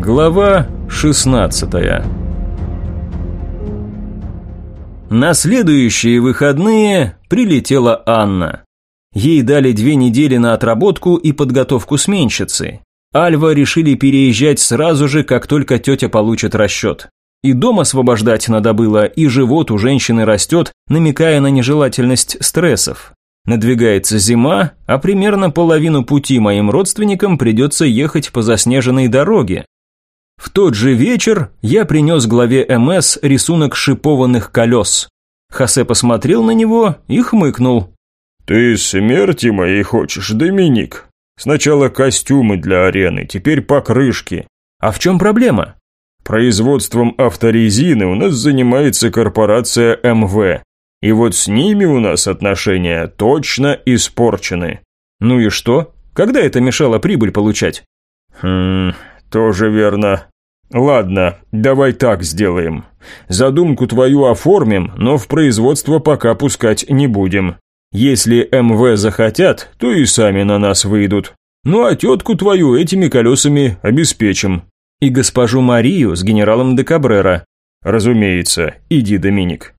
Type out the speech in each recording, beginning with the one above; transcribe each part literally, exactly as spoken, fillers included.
Глава шестнадцатая. На следующие выходные прилетела Анна. Ей дали две недели на отработку и подготовку сменщицы. Альва решили переезжать сразу же, как только тетя получит расчет. И дом освобождать надо было, и живот у женщины растет, намекая на нежелательность стрессов. Надвигается зима, а примерно половину пути моим родственникам придется ехать по заснеженной дороге. В тот же вечер я принес главе эм эс рисунок шипованных колес. Хосе посмотрел на него и хмыкнул. «Ты смерти моей хочешь, Доминик? Сначала костюмы для арены, теперь покрышки». «А в чем проблема?» «Производством авторезины у нас занимается корпорация эм вэ. И вот с ними у нас отношения точно испорчены». «Ну и что? Когда это мешало прибыль получать?» «Хм, тоже верно. Ладно, давай так сделаем. Задумку твою оформим, но в производство пока пускать не будем. Если эм вэ захотят, то и сами на нас выйдут. Ну а тетку твою этими колесами обеспечим». «И госпожу Марию с генералом де Кабрера». «Разумеется, иди, Доминик».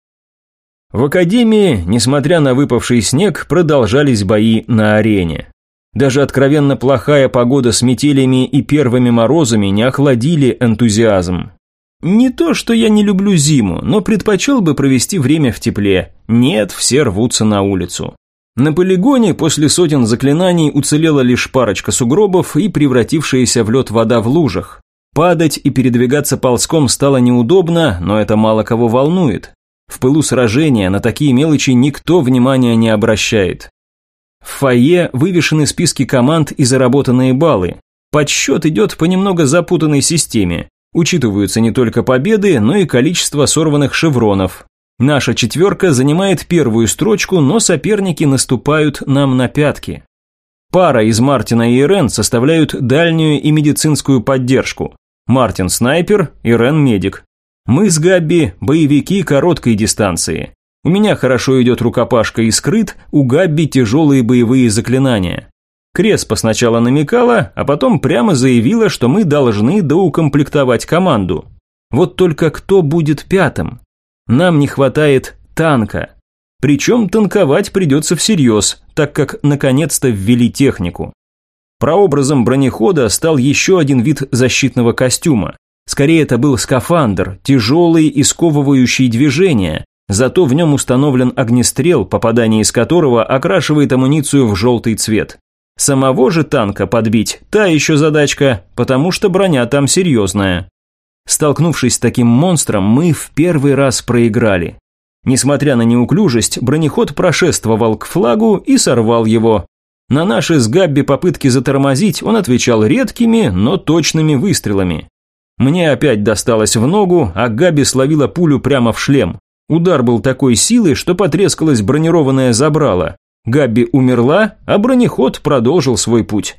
В академии, несмотря на выпавший снег, продолжались бои на арене. Даже откровенно плохая погода с метелями и первыми морозами не охладили энтузиазм. Не то, что я не люблю зиму, но предпочел бы провести время в тепле. Нет, все рвутся на улицу. На полигоне после сотен заклинаний уцелела лишь парочка сугробов и превратившаяся в лед вода в лужах. Падать и передвигаться ползком стало неудобно, но это мало кого волнует. В пылу сражения на такие мелочи никто внимания не обращает. В фойе вывешены списки команд и заработанные баллы. Подсчет идет по немного запутанной системе. Учитываются не только победы, но и количество сорванных шевронов. Наша четверка занимает первую строчку, но соперники наступают нам на пятки. Пара из Мартина и Ирен составляют дальнюю и медицинскую поддержку. Мартин – снайпер, Ирен – медик. Мы с Габби – боевики короткой дистанции. У меня хорошо идет рукопашка и скрыт, у Габби тяжелые боевые заклинания. Креспа сначала намекала, а потом прямо заявила, что мы должны доукомплектовать команду. Вот только кто будет пятым? Нам не хватает танка. Причем танковать придется всерьез, так как наконец-то ввели технику. Прообразом бронехода стал еще один вид защитного костюма. Скорее это был скафандр, тяжелый и сковывающий движения. Зато в нем установлен огнестрел, попадание из которого окрашивает амуницию в желтый цвет. Самого же танка подбить – та еще задачка, потому что броня там серьезная. Столкнувшись с таким монстром, мы в первый раз проиграли. Несмотря на неуклюжесть, бронеход прошествовал к флагу и сорвал его. На наши с Габби попытки затормозить он отвечал редкими, но точными выстрелами. Мне опять досталось в ногу, а Габби словила пулю прямо в шлем. Удар был такой силы, что потрескалось бронированное забрало. Габби умерла, а бронеход продолжил свой путь.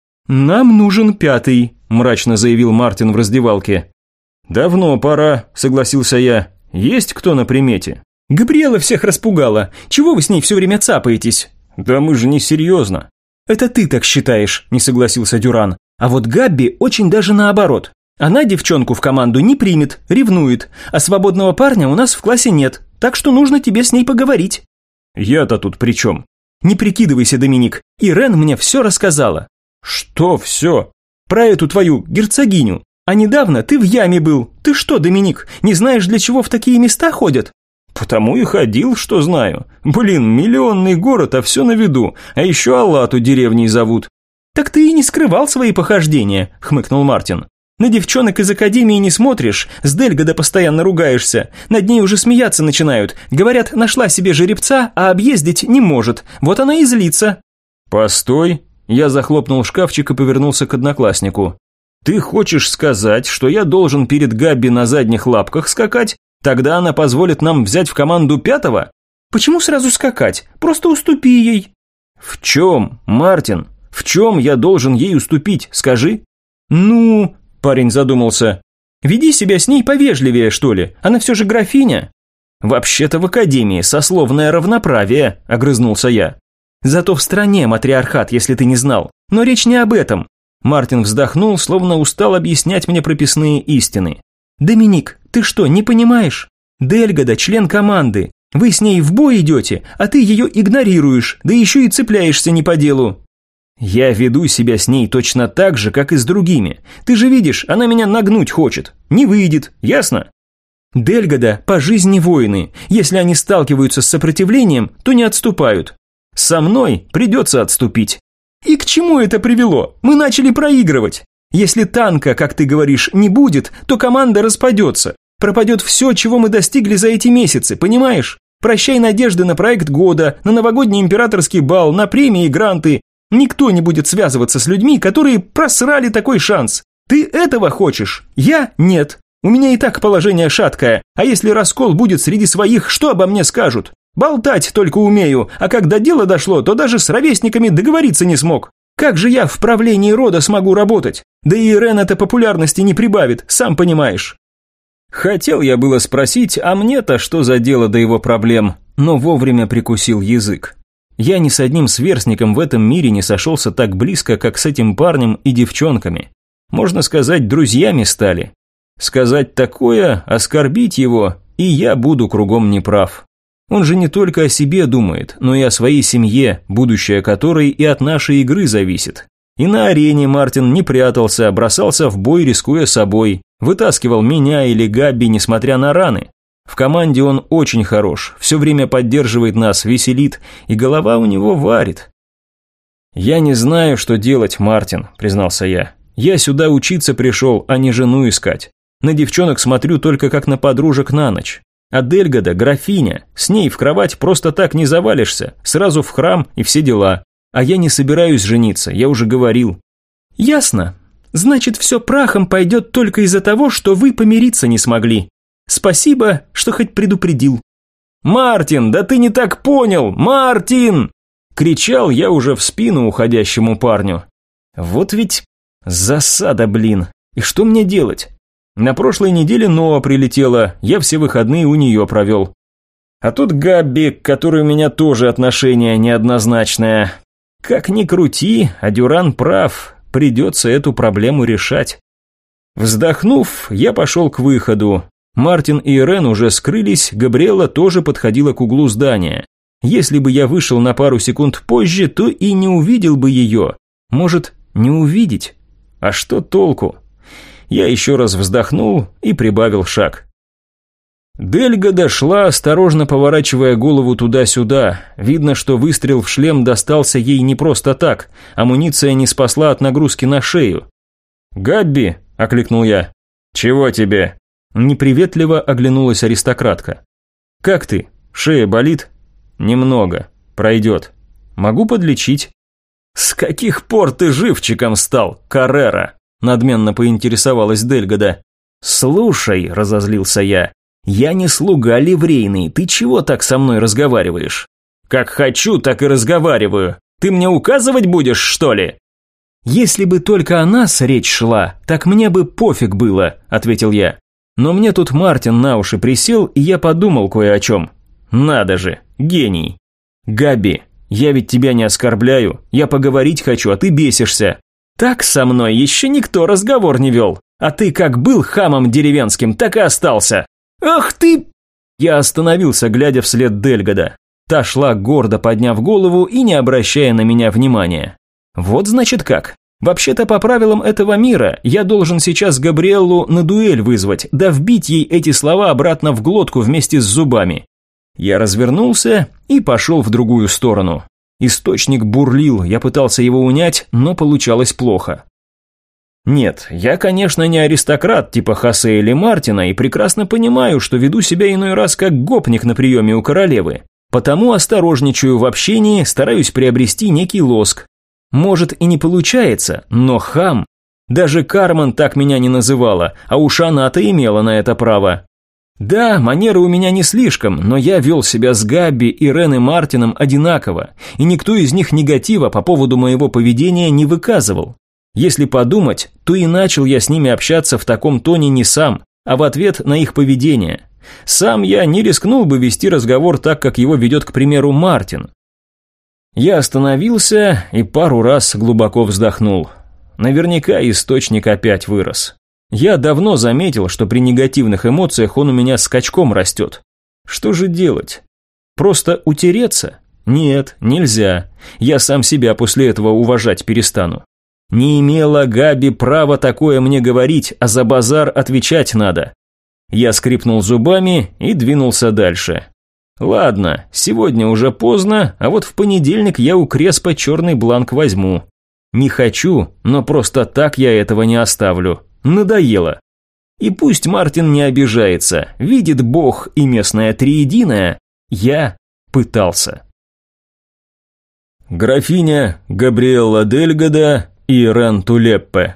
«Нам нужен пятый», – мрачно заявил Мартин в раздевалке. «Давно пора», – согласился я. «Есть кто на примете?» «Габриэла всех распугала. Чего вы с ней все время цапаетесь?» «Да мы же не серьезно». «Это ты так считаешь», – не согласился Дюран. «А вот Габби очень даже наоборот. Она девчонку в команду не примет, ревнует, а свободного парня у нас в классе нет, так что нужно тебе с ней поговорить». «Я-то тут при чем?» «Не прикидывайся, Доминик, Ирен мне все рассказала». «Что все?» «Про эту твою герцогиню. А недавно ты в яме был. Ты что, Доминик, не знаешь, для чего в такие места ходят?» «Потому и ходил, что знаю. Блин, миллионный город, а все на виду, а еще Аллату деревней зовут». «Так ты и не скрывал свои похождения», – хмыкнул Мартин. «На девчонок из академии не смотришь, с Дельгода постоянно ругаешься, над ней уже смеяться начинают, говорят, нашла себе жеребца, а объездить не может, вот она и злится». «Постой», я захлопнул шкафчик и повернулся к однокласснику. «Ты хочешь сказать, что я должен перед Габби на задних лапках скакать? Тогда она позволит нам взять в команду пятого?» «Почему сразу скакать? Просто уступи ей». «В чем, Мартин? В чем я должен ей уступить, скажи?» «Ну...» Парень задумался. «Веди себя с ней повежливее, что ли? Она все же графиня». «Вообще-то в академии сословное равноправие», – огрызнулся я. «Зато в стране матриархат, если ты не знал. Но речь не об этом. Мартин вздохнул, словно устал объяснять мне прописные истины. «Доминик, ты что, не понимаешь? Дельгада – член команды. Вы с ней в бой идете, а ты ее игнорируешь, да еще и цепляешься не по делу». «Я веду себя с ней точно так же, как и с другими. Ты же видишь, она меня нагнуть хочет. Не выйдет, ясно?» «Дельгада по жизни воины. Если они сталкиваются с сопротивлением, то не отступают. Со мной придется отступить». «И к чему это привело? Мы начали проигрывать. Если танка, как ты говоришь, не будет, то команда распадется. Пропадет все, чего мы достигли за эти месяцы, понимаешь? Прощай надежды на проект года, на новогодний императорский бал, на премии и гранты. Никто не будет связываться с людьми, которые просрали такой шанс. Ты этого хочешь? Я – нет. У меня и так положение шаткое, а если раскол будет среди своих, что обо мне скажут? Болтать только умею, а когда дело дошло, то даже с ровесниками договориться не смог. Как же я в правлении рода смогу работать? Да и Ирен это популярности не прибавит, сам понимаешь». Хотел я было спросить, а мне-то что за дело до его проблем, но вовремя прикусил язык. Я ни с одним сверстником в этом мире не сошелся так близко, как с этим парнем и девчонками. Можно сказать, друзьями стали. Сказать такое, оскорбить его, и я буду кругом неправ. Он же не только о себе думает, но и о своей семье, будущее которой и от нашей игры зависит. И на арене Мартин не прятался, бросался в бой, рискуя собой, вытаскивал меня или Габби, несмотря на раны. В команде он очень хорош, все время поддерживает нас, веселит, и голова у него варит. «Я не знаю, что делать, Мартин», – признался я. «Я сюда учиться пришел, а не жену искать. На девчонок смотрю только как на подружек на ночь. А Дельгада – графиня, с ней в кровать просто так не завалишься, сразу в храм и все дела. А я не собираюсь жениться, я уже говорил». «Ясно. Значит, все прахом пойдет только из-за того, что вы помириться не смогли. Спасибо, что хоть предупредил». «Мартин, да ты не так понял! Мартин!» Кричал я уже в спину уходящему парню. Вот ведь засада, блин. И что мне делать? На прошлой неделе Ноа прилетела, я все выходные у нее провел. А тут Габби, к которой у меня тоже отношение неоднозначное. Как ни крути, а Дюран прав, придется эту проблему решать. Вздохнув, я пошел к выходу. Мартин и Ирен уже скрылись, Габриэла тоже подходила к углу здания. Если бы я вышел на пару секунд позже, то и не увидел бы ее. Может, не увидеть? А что толку? Я еще раз вздохнул и прибавил шаг. Дельга дошла, осторожно поворачивая голову туда-сюда. Видно, что выстрел в шлем достался ей не просто так. Амуниция не спасла от нагрузки на шею. «Габби!» – окликнул я. «Чего тебе?» Неприветливо оглянулась аристократка. «Как ты? Шея болит?» «Немного. Пройдет. Могу подлечить». «С каких пор ты живчиком стал, Каррера?» Надменно поинтересовалась Дельгада. «Слушай», – разозлился я, – «я не слуга ливрейный, ты чего так со мной разговариваешь?» «Как хочу, так и разговариваю. Ты мне указывать будешь, что ли?» «Если бы только о нас речь шла, так мне бы пофиг было», – ответил я. «Но мне тут Мартин на уши присел, и я подумал кое о чем. Надо же, гений. Габи, я ведь тебя не оскорбляю, я поговорить хочу, а ты бесишься. Так со мной еще никто разговор не вел, а ты как был хамом деревенским, так и остался. Ах ты!» Я остановился, глядя вслед Дельгада. Та шла, гордо подняв голову и не обращая на меня внимания. Вот значит как. Вообще-то по правилам этого мира я должен сейчас Габриэллу на дуэль вызвать, да вбить ей эти слова обратно в глотку вместе с зубами. Я развернулся и пошел в другую сторону. Источник бурлил, я пытался его унять, но получалось плохо. Нет, я, конечно, не аристократ типа Хосе или Мартина и прекрасно понимаю, что веду себя иной раз как гопник на приеме у королевы. Потому осторожничаю в общении, стараюсь приобрести некий лоск. Может и не получается, но хам. Даже Кармен так меня не называла, а уж она-то имела на это право. Да, манеры у меня не слишком, но я вел себя с Габби, Ирен и Мартином одинаково, и никто из них негатива по поводу моего поведения не выказывал. Если подумать, то и начал я с ними общаться в таком тоне не сам, а в ответ на их поведение. Сам я не рискнул бы вести разговор так, как его ведет, к примеру, Мартин. Я остановился и пару раз глубоко вздохнул. Наверняка источник опять вырос. Я давно заметил, что при негативных эмоциях он у меня скачком растет. Что же делать? Просто утереться? Нет, нельзя. Я сам себя после этого уважать перестану. Не имела Габи права такое мне говорить, а за базар отвечать надо. Я скрипнул зубами и двинулся дальше. Ладно, сегодня уже поздно, а вот в понедельник я у Креспа черный бланк возьму. Не хочу, но просто так я этого не оставлю. Надоело. И пусть Мартин не обижается, видит Бог и местное триединое, я пытался. Графиня Габриэлла Дельгадо и Рен Тулеппе.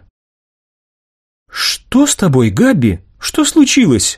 «Что с тобой, Габи? Что случилось?»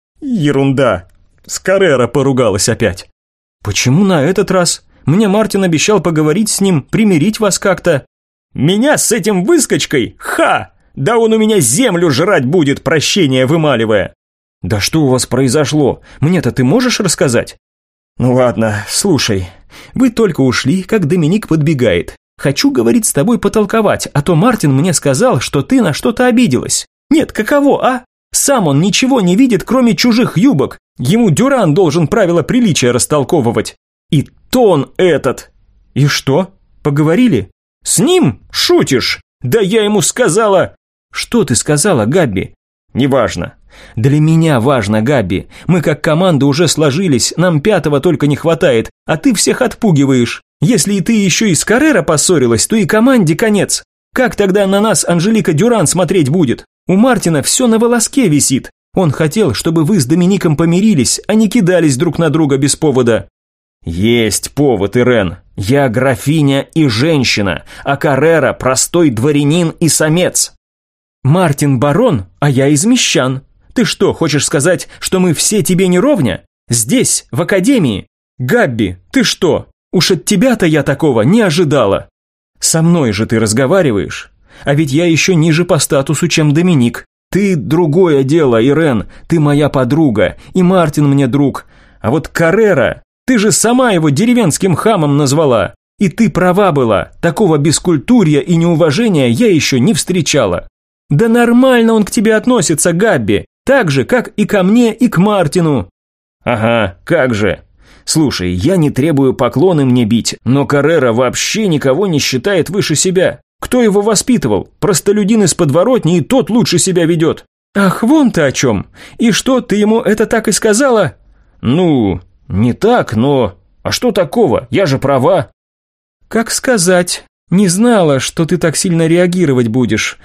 «Ерунда. С Каррера поругалась опять». «Почему на этот раз? Мне Мартин обещал поговорить с ним, примирить вас как-то». «Меня с этим выскочкой? Ха! Да он у меня землю жрать будет, прощения вымаливая». «Да что у вас произошло? Мне-то ты можешь рассказать?» «Ну ладно, слушай. Вы только ушли, как Доминик подбегает. Хочу, говорит, с тобой потолковать, а то Мартин мне сказал, что ты на что-то обиделась. Нет, каково, а? Сам он ничего не видит, кроме чужих юбок. Ему Дюран должен правила приличия растолковывать. И тон этот». «И что? Поговорили?» «С ним? Шутишь? Да я ему сказала...» «Что ты сказала, Габи?» «Неважно». «Для меня важно, Габи. Мы как команда уже сложились, нам пятого только не хватает, а ты всех отпугиваешь. Если и ты еще и с Каррера поссорилась, то и команде конец. Как тогда на нас Анжелика Дюран смотреть будет? У Мартина все на волоске висит. Он хотел, чтобы вы с Домиником помирились, а не кидались друг на друга без повода». «Есть повод, Ирен. Я графиня и женщина, а Каррера простой дворянин и самец». «Мартин барон, а я из мещан. Ты что, хочешь сказать, что мы все тебе не ровня? Здесь, в академии? Габби, ты что? Уж от тебя-то я такого не ожидала. Со мной же ты разговариваешь. А ведь я еще ниже по статусу, чем Доминик. Ты другое дело, Ирен, ты моя подруга, и Мартин мне друг. А вот Каррера, ты же сама его деревенским хамом назвала. И ты права была, такого бескультурья и неуважения я еще не встречала. Да нормально он к тебе относится, Габби, так же, как и ко мне, и к Мартину». «Ага, как же. Слушай, я не требую поклоны мне бить, но Каррера вообще никого не считает выше себя. Кто его воспитывал? Простолюдин из подворотни, и тот лучше себя ведет». «Ах, вон ты о чем. И что, ты ему это так и сказала?» «Ну, не так, но... А что такого? Я же права». «Как сказать? Не знала, что ты так сильно реагировать будешь.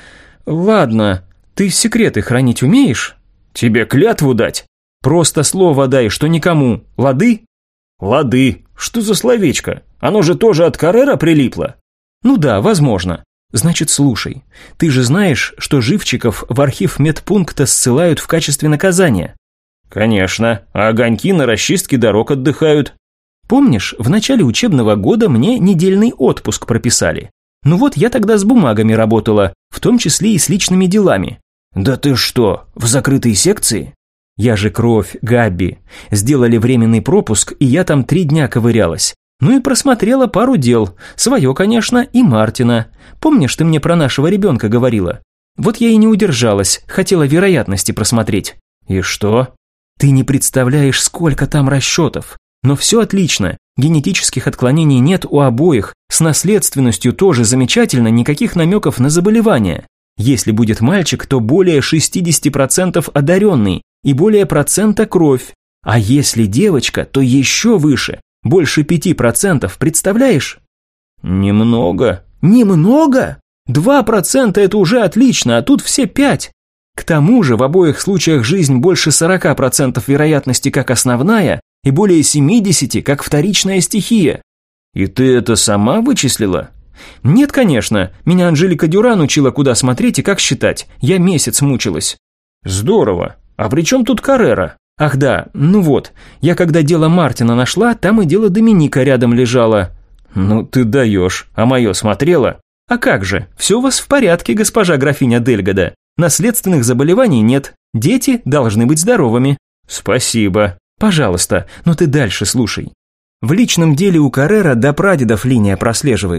Ладно, ты секреты хранить умеешь? Тебе клятву дать? Просто слово дай, что никому. Лады?» «Лады. Что за словечко? Оно же тоже от Каррера прилипло». «Ну да, возможно. Значит, слушай. Ты же знаешь, что живчиков в архив медпункта ссылают в качестве наказания?» «Конечно. А огоньки на расчистке дорог отдыхают». «Помнишь, в начале учебного года мне недельный отпуск прописали? Ну вот я тогда с бумагами работала, в том числе и с личными делами». «Да ты что, в закрытой секции?» «Я же кровь, Габби. Сделали временный пропуск, и я там три дня ковырялась. Ну и просмотрела пару дел. Свое, конечно, и Мартина. Помнишь, ты мне про нашего ребенка говорила? Вот я и не удержалась, хотела вероятности просмотреть». «И что?» «Ты не представляешь, сколько там расчетов. Но все отлично. Генетических отклонений нет у обоих. С наследственностью тоже замечательно, никаких намеков на заболевания. Если будет мальчик, то более шестьдесят процентов одаренный и более процента кровь. А если девочка, то еще выше, больше пяти процентов, представляешь?» «Немного». «Немного? два процента это уже отлично, а тут все пять. К тому же в обоих случаях жизнь больше сорока процентов вероятности как основная и более семидесяти как вторичная стихия». «И ты это сама вычислила?» «Нет, конечно. Меня Анжелика Дюран учила, куда смотреть и как считать. Я месяц мучилась». «Здорово. А при чем тут Каррера?» «Ах да, ну вот. Я когда дело Мартина нашла, там и дело Доминика рядом лежало». «Ну ты даешь. А мое смотрела?» «А как же? Все у вас в порядке, госпожа графиня Дельгадо. Наследственных заболеваний нет. Дети должны быть здоровыми». «Спасибо». «Пожалуйста, но ты дальше слушай. В личном деле у Каррера до прадедов линия прослеживается.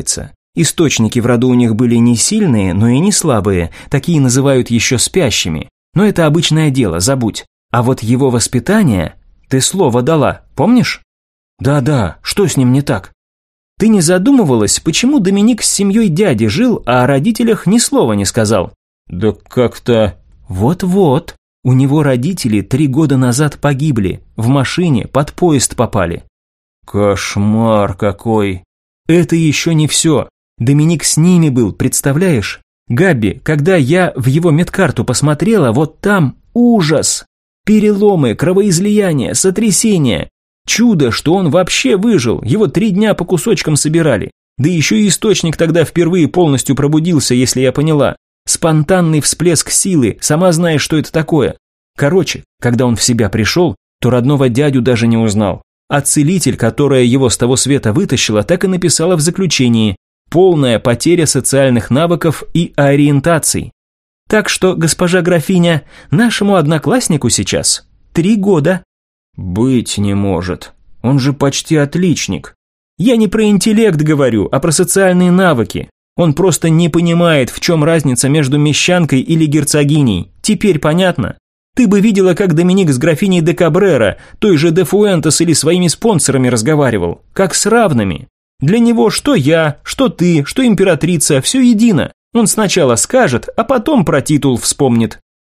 Источники в роду у них были не сильные, но и не слабые, такие называют еще спящими. Но это обычное дело, забудь. А вот его воспитание... Ты слово дала, помнишь? Да-да, что с ним не так? Ты не задумывалась, почему Доминик с семьей дяди жил, а о родителях ни слова не сказал? Да как-то... Вот-вот, у него родители три года назад погибли, в машине под поезд попали. Кошмар какой. Это еще не все. Доминик с ними был, представляешь? Габи, когда я в его медкарту посмотрела, вот там ужас. Переломы, кровоизлияния, сотрясения. Чудо, что он вообще выжил, его три дня по кусочкам собирали. Да еще и источник тогда впервые полностью пробудился, если я поняла. Спонтанный всплеск силы, сама знаешь, что это такое. Короче, когда он в себя пришел, то родного дядю даже не узнал. А целитель, которая его с того света вытащила, так и написала в заключении: полная потеря социальных навыков и ориентаций. Так что, госпожа графиня, нашему однокласснику сейчас три года. Быть не может. Он же почти отличник. Я не про интеллект говорю, а про социальные навыки. Он просто не понимает, в чем разница между мещанкой или герцогиней. Теперь понятно? Ты бы видела, как Доминик с графиней де Кабрера, той же де Фуэнтес или своими спонсорами разговаривал. Как с равными. Для него что я, что ты, что императрица, все едино. Он сначала скажет, а потом про титул вспомнит.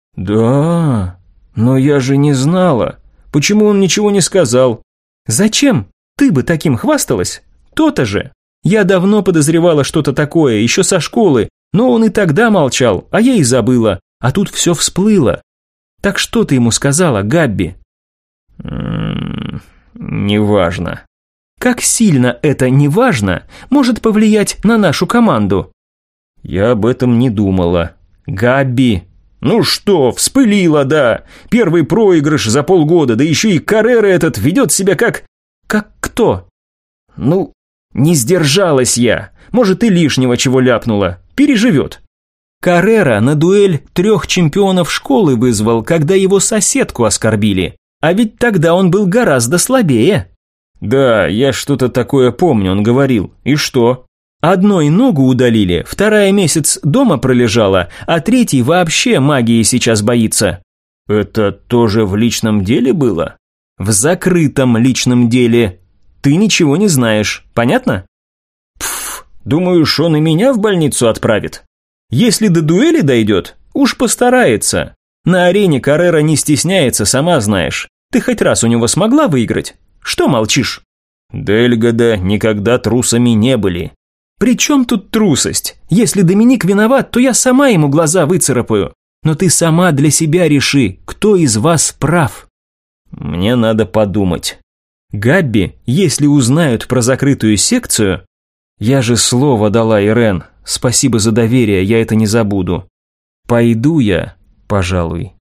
Да, но я же не знала. Почему он ничего не сказал? Зачем? Ты бы таким хвасталась? То-то же. Я давно подозревала что-то такое, еще со школы, но он и тогда молчал, а я и забыла. А тут все всплыло. Так что ты ему сказала, Габби? М-м, неважно. Как сильно это неважно может повлиять на нашу команду? Я об этом не думала. Габби. Ну что, вспылила, да. Первый проигрыш за полгода, да еще и Каррера этот ведет себя как... Как кто? Ну, не сдержалась я. Может, и лишнего чего ляпнула. Переживет. Каррера на дуэль трех чемпионов школы вызвал, когда его соседку оскорбили. А ведь тогда он был гораздо слабее. Да, я что-то такое помню, он говорил. И что? Одной ногу удалили, вторая месяц дома пролежала, а третий вообще магии сейчас боится. Это тоже в личном деле было? В закрытом личном деле. Ты ничего не знаешь, понятно? Пф, думаешь, он и меня в больницу отправит? Если до дуэли дойдет, уж постарается. На арене Каррера не стесняется, сама знаешь. Ты хоть раз у него смогла выиграть? Что молчишь? Дельгода никогда трусами не были. При чем тут трусость? Если Доминик виноват, то я сама ему глаза выцарапаю. Но ты сама для себя реши, кто из вас прав. Мне надо подумать. Габби, если узнают про закрытую секцию... Я же слово дала, Ирен. Спасибо за доверие, я это не забуду. Пойду я, пожалуй.